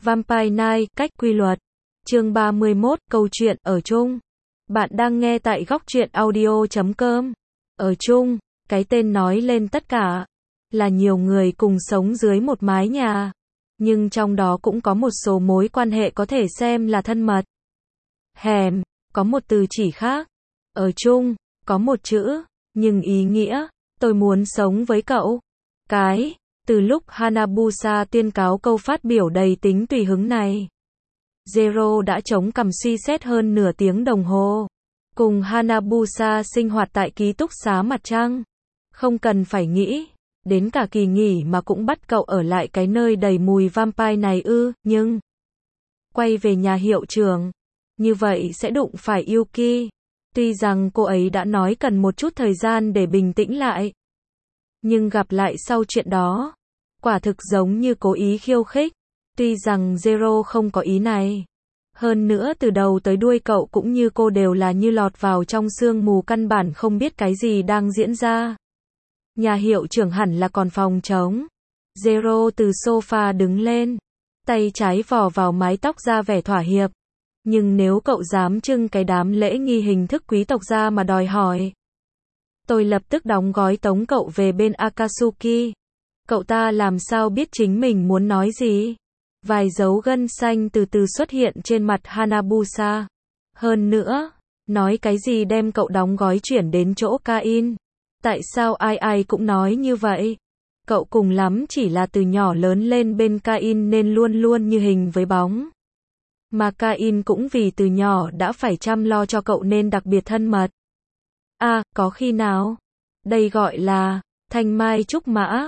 Vampire Night, cách quy luật. Chương 31, câu chuyện ở chung. Bạn đang nghe tại góc truyện audio.com. Ở chung, cái tên nói lên tất cả. Là nhiều người cùng sống dưới một mái nhà. Nhưng trong đó cũng có một số mối quan hệ có thể xem là thân mật. Hèm, có một từ chỉ khác. Ở chung, có một chữ, nhưng ý nghĩa, tôi muốn sống với cậu. Từ lúc Hanabusa tuyên cáo câu phát biểu đầy tính tùy hứng này, Zero đã chống cằm suy xét hơn nửa tiếng đồng hồ. Cùng Hanabusa sinh hoạt tại ký túc xá mặt trăng. Không cần phải nghĩ, đến cả kỳ nghỉ mà cũng bắt cậu ở lại cái nơi đầy mùi vampire này ư, nhưng quay về nhà hiệu trưởng, như vậy sẽ đụng phải Yuki. Tuy rằng cô ấy đã nói cần một chút thời gian để bình tĩnh lại, nhưng gặp lại sau chuyện đó, quả thực giống như cố ý khiêu khích. Tuy rằng Zero không có ý này. Hơn nữa từ đầu tới đuôi cậu cũng như cô đều là như lọt vào trong sương mù, căn bản không biết cái gì đang diễn ra. Nhà hiệu trưởng hẳn là còn phòng trống. Zero từ sofa đứng lên, tay trái vò vào mái tóc ra vẻ thỏa hiệp. Nhưng nếu cậu dám trưng cái đám lễ nghi hình thức quý tộc ra mà đòi hỏi, tôi lập tức đóng gói tống cậu về bên Akatsuki. Cậu ta làm sao biết chính mình muốn nói gì? Vài dấu gân xanh từ từ xuất hiện trên mặt Hanabusa. Hơn nữa, nói cái gì đem cậu đóng gói chuyển đến chỗ Kain? Tại sao ai ai cũng nói như vậy? Cậu cùng lắm chỉ là từ nhỏ lớn lên bên Kain nên luôn luôn như hình với bóng. Mà Kain cũng vì từ nhỏ đã phải chăm lo cho cậu nên đặc biệt thân mật. Có khi nào? Đây gọi là thanh mai trúc mã.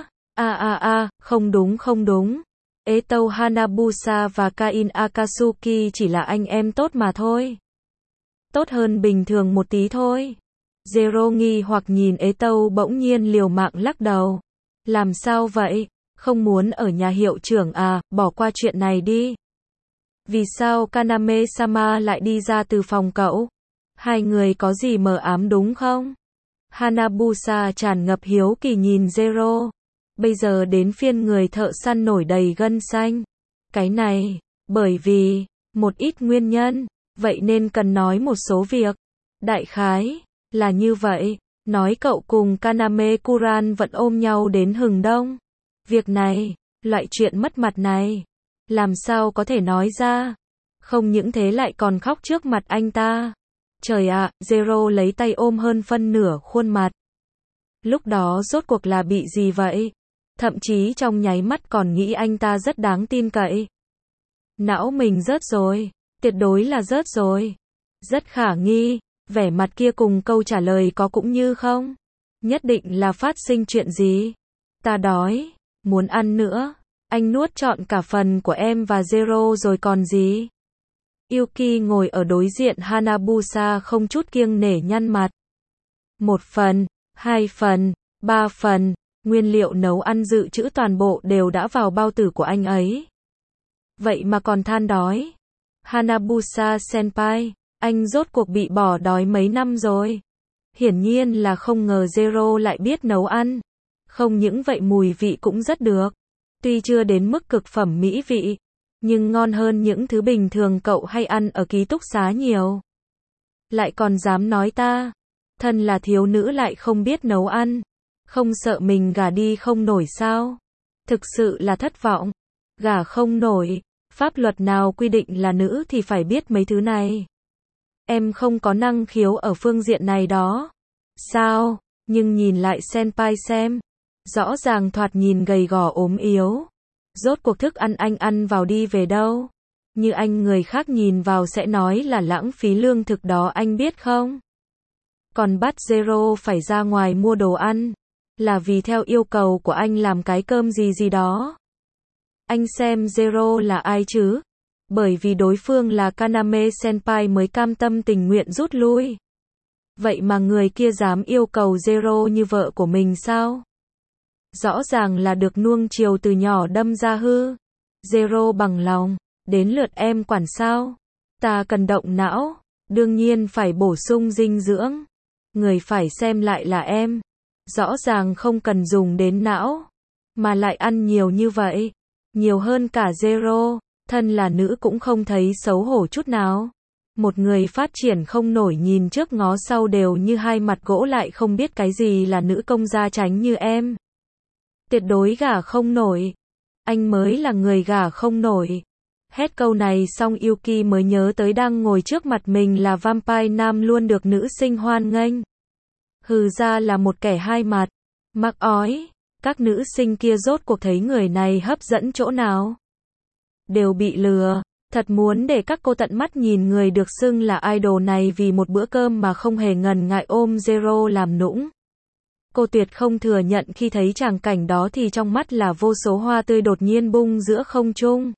Không đúng. Etou Hanabusa và Kain Akatsuki chỉ là anh em tốt mà thôi. Tốt hơn bình thường một tí thôi. Zero nghi hoặc nhìn Etou, bỗng nhiên liều mạng lắc đầu. Làm sao vậy? Không muốn ở nhà hiệu trưởng à? Bỏ qua chuyện này đi. Vì sao Kaname-sama lại đi ra từ phòng cậu? Hai người có gì mờ ám đúng không? Hanabusa tràn ngập hiếu kỳ nhìn Zero. Bây giờ đến phiên người thợ săn nổi đầy gân xanh. Cái này, bởi vì một ít nguyên nhân, vậy nên cần nói một số việc. Đại khái là như vậy, nói cậu cùng Kaname-kuran vẫn ôm nhau đến hừng đông. Việc này, loại chuyện mất mặt này, làm sao có thể nói ra? Không những thế lại còn khóc trước mặt anh ta. Trời ạ, Zero lấy tay ôm hơn phân nửa khuôn mặt. Lúc đó rốt cuộc là bị gì vậy? Thậm chí trong nháy mắt còn nghĩ anh ta rất đáng tin cậy. Não mình rớt rồi, tuyệt đối là rớt rồi. Rất khả nghi, vẻ mặt kia cùng câu trả lời có cũng như không. Nhất định là phát sinh chuyện gì. Ta đói, muốn ăn nữa. Anh nuốt trọn cả phần của em và Zero rồi còn gì. Yuki ngồi ở đối diện Hanabusa không chút kiêng nể nhăn mặt. 1 phần, 2 phần, 3 phần. Nguyên liệu nấu ăn dự trữ toàn bộ đều đã vào bao tử của anh ấy. Vậy mà còn than đói. Hanabusa senpai, anh rốt cuộc bị bỏ đói mấy năm rồi. Hiển nhiên là không ngờ Zero lại biết nấu ăn. Không những vậy mùi vị cũng rất được. Tuy chưa đến mức cực phẩm mỹ vị, nhưng ngon hơn những thứ bình thường cậu hay ăn ở ký túc xá nhiều. Lại còn dám nói ta, thân là thiếu nữ lại không biết nấu ăn. Không sợ mình gả đi không nổi sao? Thực sự là thất vọng. Gả không nổi, pháp luật nào quy định là nữ thì phải biết mấy thứ này. Em không có năng khiếu ở phương diện này đó. Sao? Nhưng nhìn lại senpai xem. Rõ ràng thoạt nhìn gầy gò ốm yếu. Rốt cuộc thức ăn anh ăn vào đi về đâu? Như anh người khác nhìn vào sẽ nói là lãng phí lương thực đó, anh biết không? Còn bắt Zero phải ra ngoài mua đồ ăn, là vì theo yêu cầu của anh làm cái cơm gì đó. Anh xem Zero là ai chứ? Bởi vì đối phương là Kaname senpai mới cam tâm tình nguyện rút lui. Vậy mà người kia dám yêu cầu Zero như vợ của mình sao? Rõ ràng là được nuông chiều từ nhỏ đâm ra hư. Zero bằng lòng, đến lượt em quản sao? Ta cần động não, đương nhiên phải bổ sung dinh dưỡng. Người phải xem lại là em. Rõ ràng không cần dùng đến não, mà lại ăn nhiều như vậy. Nhiều hơn cả Zero. Thân là nữ cũng không thấy xấu hổ chút nào. Một người phát triển không nổi nhìn trước ngó sau đều như hai mặt gỗ lại không biết cái gì là nữ công gia chánh như em. Tuyệt đối gả không nổi. Anh mới là người gả không nổi. Hết câu này xong Yuki mới nhớ tới đang ngồi trước mặt mình là vampire nam luôn được nữ sinh hoan nghênh. Hừ ra là một kẻ hai mặt. Mắc ói. Các nữ sinh kia rốt cuộc thấy người này hấp dẫn chỗ nào? Đều bị lừa. Thật muốn để các cô tận mắt nhìn người được xưng là idol này vì một bữa cơm mà không hề ngần ngại ôm Zero làm nũng. Cô tuyệt không thừa nhận khi thấy tràng cảnh đó thì trong mắt là vô số hoa tươi đột nhiên bung giữa không trung.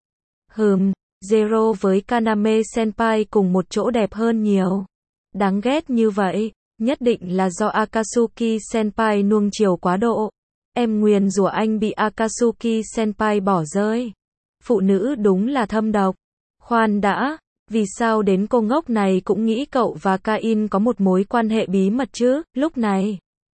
Zero với Kaname Senpai cùng một chỗ đẹp hơn nhiều. Đáng ghét như vậy, nhất định là do Akatsuki Senpai nuông chiều quá độ. Em nguyền rủa anh bị Akatsuki Senpai bỏ rơi. Phụ nữ đúng là thâm độc. Khoan đã, vì sao đến cô ngốc này cũng nghĩ cậu và Kain có một mối quan hệ bí mật chứ? Lúc này,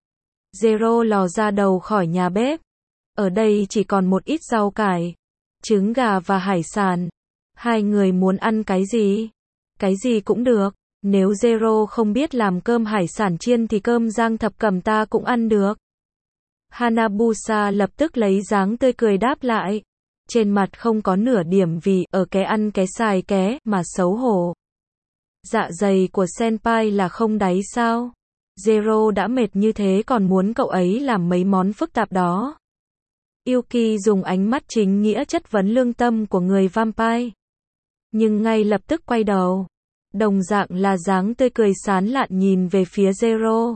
Zero lò ra đầu khỏi nhà bếp. Ở đây chỉ còn một ít rau cải, trứng gà và hải sản. Hai người muốn ăn cái gì? Cái gì cũng được. Nếu Zero không biết làm cơm hải sản chiên thì cơm rang thập cẩm ta cũng ăn được. Hanabusa lập tức lấy dáng tươi cười đáp lại. Trên mặt không có nửa điểm vì ở ké ăn ké xài ké mà xấu hổ. Dạ dày của Senpai là không đáy sao? Zero đã mệt như thế còn muốn cậu ấy làm mấy món phức tạp đó. Yuki dùng ánh mắt chính nghĩa chất vấn lương tâm của người vampire. Nhưng ngay lập tức quay đầu. Đồng dạng là dáng tươi cười sán lạn nhìn về phía Zero.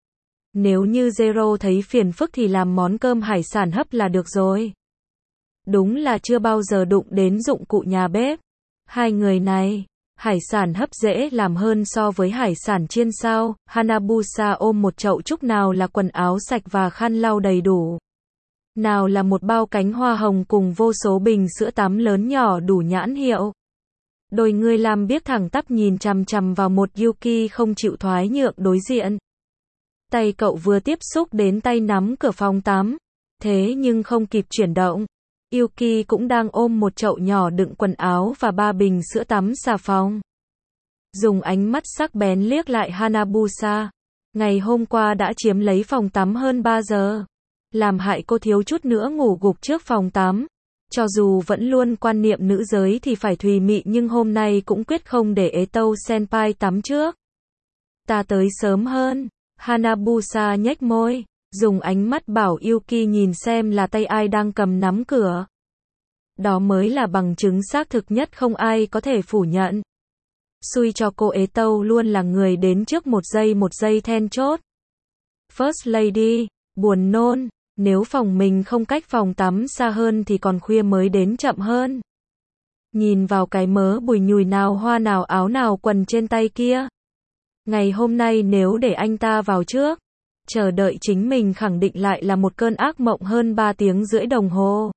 Nếu như Zero thấy phiền phức thì làm món cơm hải sản hấp là được rồi. Đúng là chưa bao giờ đụng đến dụng cụ nhà bếp. Hai người này, hải sản hấp dễ làm hơn so với hải sản chiên sao? Hanabusa ôm một chậu trúc nào là quần áo sạch và khăn lau đầy đủ. Nào là một bao cánh hoa hồng cùng vô số bình sữa tắm lớn nhỏ đủ nhãn hiệu. Đôi người làm biếc thẳng tắp nhìn chằm chằm vào một Yuki không chịu thoái nhượng đối diện. Tay cậu vừa tiếp xúc đến tay nắm cửa phòng tắm. Thế nhưng không kịp chuyển động. Yuki cũng đang ôm một chậu nhỏ đựng quần áo và 3 bình sữa tắm xà phòng. Dùng ánh mắt sắc bén liếc lại Hanabusa. Ngày hôm qua đã chiếm lấy phòng tắm hơn 3 giờ. Làm hại cô thiếu chút nữa ngủ gục trước phòng tắm. Cho dù vẫn luôn quan niệm nữ giới thì phải thùy mị nhưng hôm nay cũng quyết không để Etou Senpai tắm trước. Ta tới sớm hơn. Hanabusa nhếch môi. Dùng ánh mắt bảo Yuki nhìn xem là tay ai đang cầm nắm cửa. Đó mới là bằng chứng xác thực nhất không ai có thể phủ nhận. Xui cho cô Etou luôn là người đến trước một giây then chốt. First Lady, buồn nôn, nếu phòng mình không cách phòng tắm xa hơn thì còn khuya mới đến chậm hơn. Nhìn vào cái mớ bùi nhùi nào hoa nào áo nào quần trên tay kia. Ngày hôm nay nếu để anh ta vào trước, chờ đợi chính mình khẳng định lại là một cơn ác mộng hơn 3 tiếng rưỡi đồng hồ.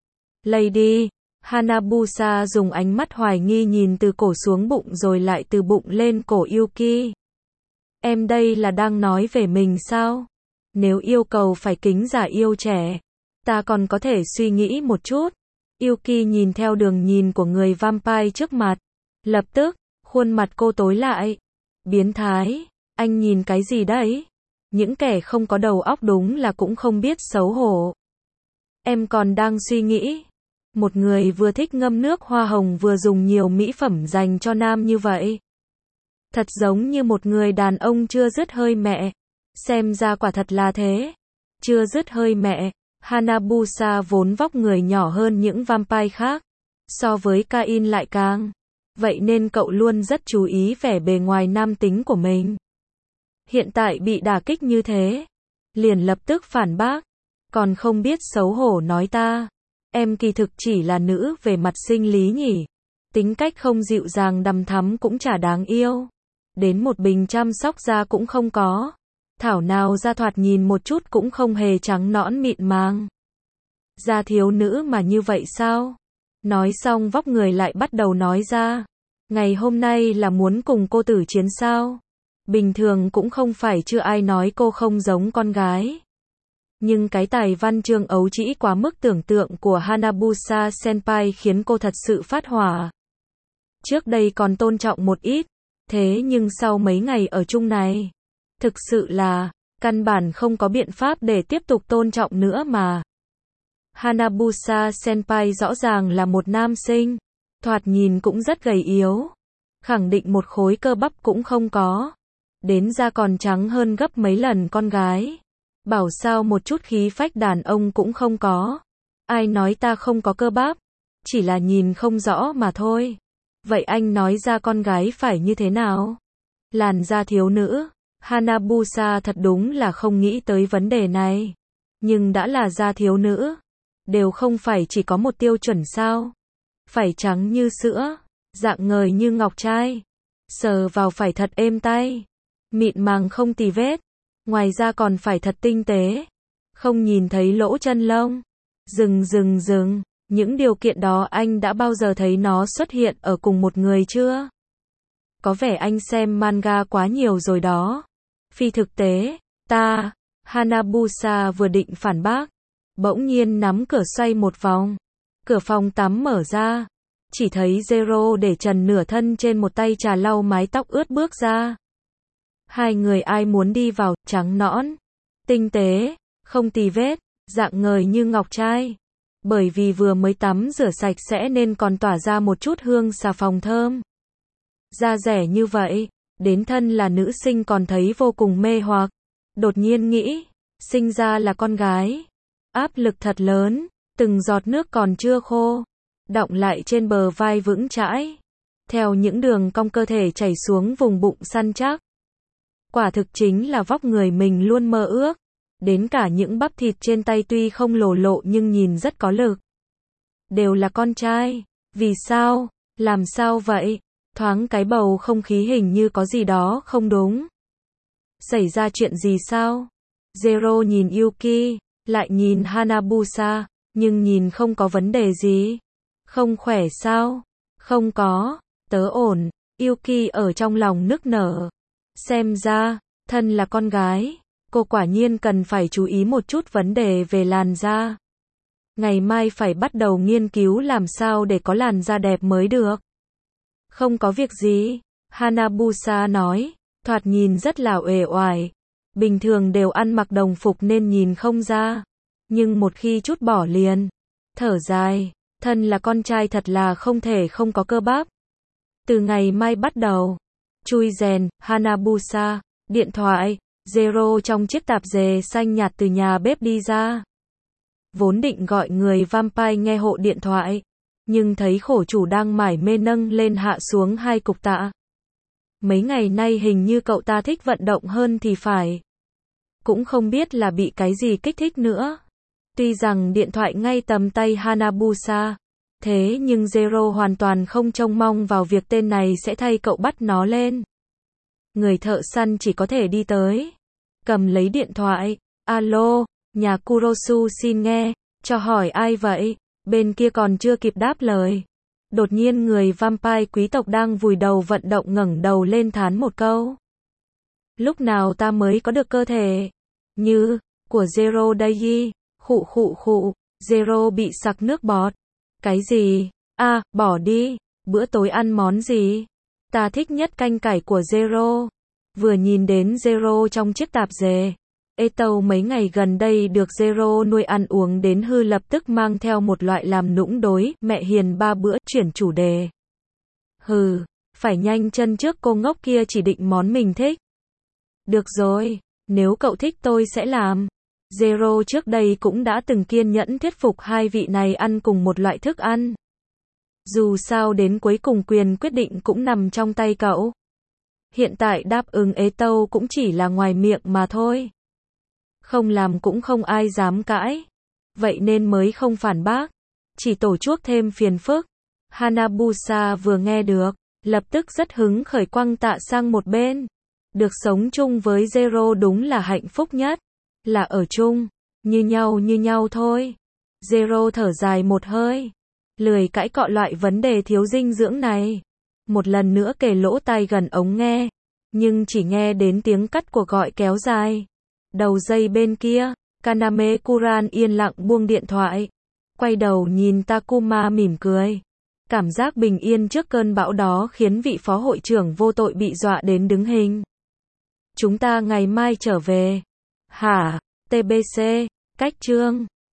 Lady, Hanabusa dùng ánh mắt hoài nghi nhìn từ cổ xuống bụng rồi lại từ bụng lên cổ Yuki. Em đây là đang nói về mình sao? Nếu yêu cầu phải kính giả yêu trẻ, ta còn có thể suy nghĩ một chút. Yuki nhìn theo đường nhìn của người vampire trước mặt. Lập tức, khuôn mặt cô tối lại. Biến thái, anh nhìn cái gì đấy? Những kẻ không có đầu óc đúng là cũng không biết xấu hổ. Em còn đang suy nghĩ. Một người vừa thích ngâm nước hoa hồng vừa dùng nhiều mỹ phẩm dành cho nam như vậy. Thật giống như một người đàn ông chưa dứt hơi mẹ. Xem ra quả thật là thế. Chưa dứt hơi mẹ. Hanabusa vốn vóc người nhỏ hơn những vampire khác. So với Kain lại càng. Vậy nên cậu luôn rất chú ý vẻ bề ngoài nam tính của mình. Hiện tại bị đả kích như thế. Liền lập tức phản bác. Còn không biết xấu hổ nói ta. Em kỳ thực chỉ là nữ về mặt sinh lý nhỉ. Tính cách không dịu dàng đằm thắm cũng chả đáng yêu. Đến một bình chăm sóc da cũng không có. Thảo nào da thoạt nhìn một chút cũng không hề trắng nõn mịn màng. Da thiếu nữ mà như vậy sao? Nói xong vóc người lại bắt đầu nói ra. Ngày hôm nay là muốn cùng cô tử chiến sao? Bình thường cũng không phải chưa ai nói cô không giống con gái. Nhưng cái tài văn chương ấu trĩ quá mức tưởng tượng của Hanabusa Senpai khiến cô thật sự phát hỏa. Trước đây còn tôn trọng một ít, thế nhưng sau mấy ngày ở chung này, thực sự là, căn bản không có biện pháp để tiếp tục tôn trọng nữa mà. Hanabusa Senpai rõ ràng là một nam sinh, thoạt nhìn cũng rất gầy yếu, khẳng định một khối cơ bắp cũng không có, đến da còn trắng hơn gấp mấy lần con gái. Bảo sao một chút khí phách đàn ông cũng không có. Ai nói ta không có cơ bắp, chỉ là nhìn không rõ mà thôi. Vậy anh nói ra con gái phải như thế nào? Làn da thiếu nữ. Hanabusa thật đúng là không nghĩ tới vấn đề này. Nhưng đã là da thiếu nữ, đều không phải chỉ có một tiêu chuẩn sao? Phải trắng như sữa, dạng ngời như ngọc trai, sờ vào phải thật êm tay, mịn màng không tì vết, ngoài ra còn phải thật tinh tế, không nhìn thấy lỗ chân lông. Dừng, những điều kiện đó anh đã bao giờ thấy nó xuất hiện ở cùng một người chưa? Có vẻ anh xem manga quá nhiều rồi đó. Phi thực tế, Hanabusa vừa định phản bác, bỗng nhiên nắm cửa xoay một vòng. Cửa phòng tắm mở ra, chỉ thấy Zero để trần nửa thân trên một tay trà lau mái tóc ướt bước ra. Hai người ai muốn đi vào, trắng nõn, tinh tế, không tì vết, dạng ngời như ngọc trai. Bởi vì vừa mới tắm rửa sạch sẽ nên còn tỏa ra một chút hương xà phòng thơm. Da rẻ như vậy, đến thân là nữ sinh còn thấy vô cùng mê hoặc. Đột nhiên nghĩ, sinh ra là con gái. Áp lực thật lớn, từng giọt nước còn chưa khô, đọng lại trên bờ vai vững chãi. Theo những đường cong cơ thể chảy xuống vùng bụng săn chắc. Quả thực chính là vóc người mình luôn mơ ước. Đến cả những bắp thịt trên tay tuy không lồ lộ nhưng nhìn rất có lực. Đều là con trai. Vì sao? Làm sao vậy? Thoáng cái bầu không khí hình như có gì đó không đúng. Xảy ra chuyện gì sao? Zero nhìn Yuki, lại nhìn Hanabusa, nhưng nhìn không có vấn đề gì. Không khỏe sao? Không có, tớ ổn. Yuki ở trong lòng nức nở. Xem ra, thân là con gái, cô quả nhiên cần phải chú ý một chút vấn đề về làn da. Ngày mai phải bắt đầu nghiên cứu làm sao để có làn da đẹp mới được. Không có việc gì, Hanabusa nói, thoạt nhìn rất là uể oải. Bình thường đều ăn mặc đồng phục nên nhìn không ra. Nhưng một khi chút bỏ liền, thở dài, thân là con trai thật là không thể không có cơ bắp. Từ ngày mai bắt đầu, chui rèn, Hanabusa, điện thoại, Zero trong chiếc tạp dề xanh nhạt từ nhà bếp đi ra. Vốn định gọi người vampire nghe hộ điện thoại, nhưng thấy khổ chủ đang mải mê nâng lên hạ xuống hai cục tạ. Mấy ngày nay hình như cậu ta thích vận động hơn thì phải. Cũng không biết là bị cái gì kích thích nữa. Tuy rằng điện thoại ngay tầm tay Hanabusa, thế nhưng Zero hoàn toàn không trông mong vào việc tên này sẽ thay cậu bắt nó lên. Người thợ săn chỉ có thể đi tới, cầm lấy điện thoại, alo, nhà Kurosu xin nghe, cho hỏi ai vậy, bên kia còn chưa kịp đáp lời. Đột nhiên người vampire quý tộc đang vùi đầu vận động ngẩng đầu lên thán một câu. Lúc nào ta mới có được cơ thể như của Zero đây? Khụ, Zero bị sặc nước bọt. Cái gì? Bỏ đi, bữa tối ăn món gì? Ta thích nhất canh cải của Zero. Vừa nhìn đến Zero trong chiếc tạp dề, Etau mấy ngày gần đây được Zero nuôi ăn uống đến hư lập tức mang theo một loại làm nũng đối, mẹ hiền ba bữa, chuyển chủ đề. Hừ, phải nhanh chân trước cô ngốc kia chỉ định món mình thích. Được rồi, nếu cậu thích tôi sẽ làm. Zero trước đây cũng đã từng kiên nhẫn thuyết phục hai vị này ăn cùng một loại thức ăn. Dù sao đến cuối cùng quyền quyết định cũng nằm trong tay cậu. Hiện tại đáp ứng Etau cũng chỉ là ngoài miệng mà thôi. Không làm cũng không ai dám cãi. Vậy nên mới không phản bác. Chỉ tổ chuốc thêm phiền phức. Hanabusa vừa nghe được, lập tức rất hứng khởi quăng tạ sang một bên. Được sống chung với Zero đúng là hạnh phúc nhất. Là ở chung, như nhau thôi. Zero thở dài một hơi. Lười cãi cọ loại vấn đề thiếu dinh dưỡng này. Một lần nữa kề lỗ tai gần ống nghe. Nhưng chỉ nghe đến tiếng cắt cuộc gọi kéo dài. Đầu dây bên kia, Kaname Kuran yên lặng buông điện thoại. Quay đầu nhìn Takuma mỉm cười. Cảm giác bình yên trước cơn bão đó khiến vị phó hội trưởng vô tội bị dọa đến đứng hình. Chúng ta ngày mai trở về. Hả? TBC. Cách chương.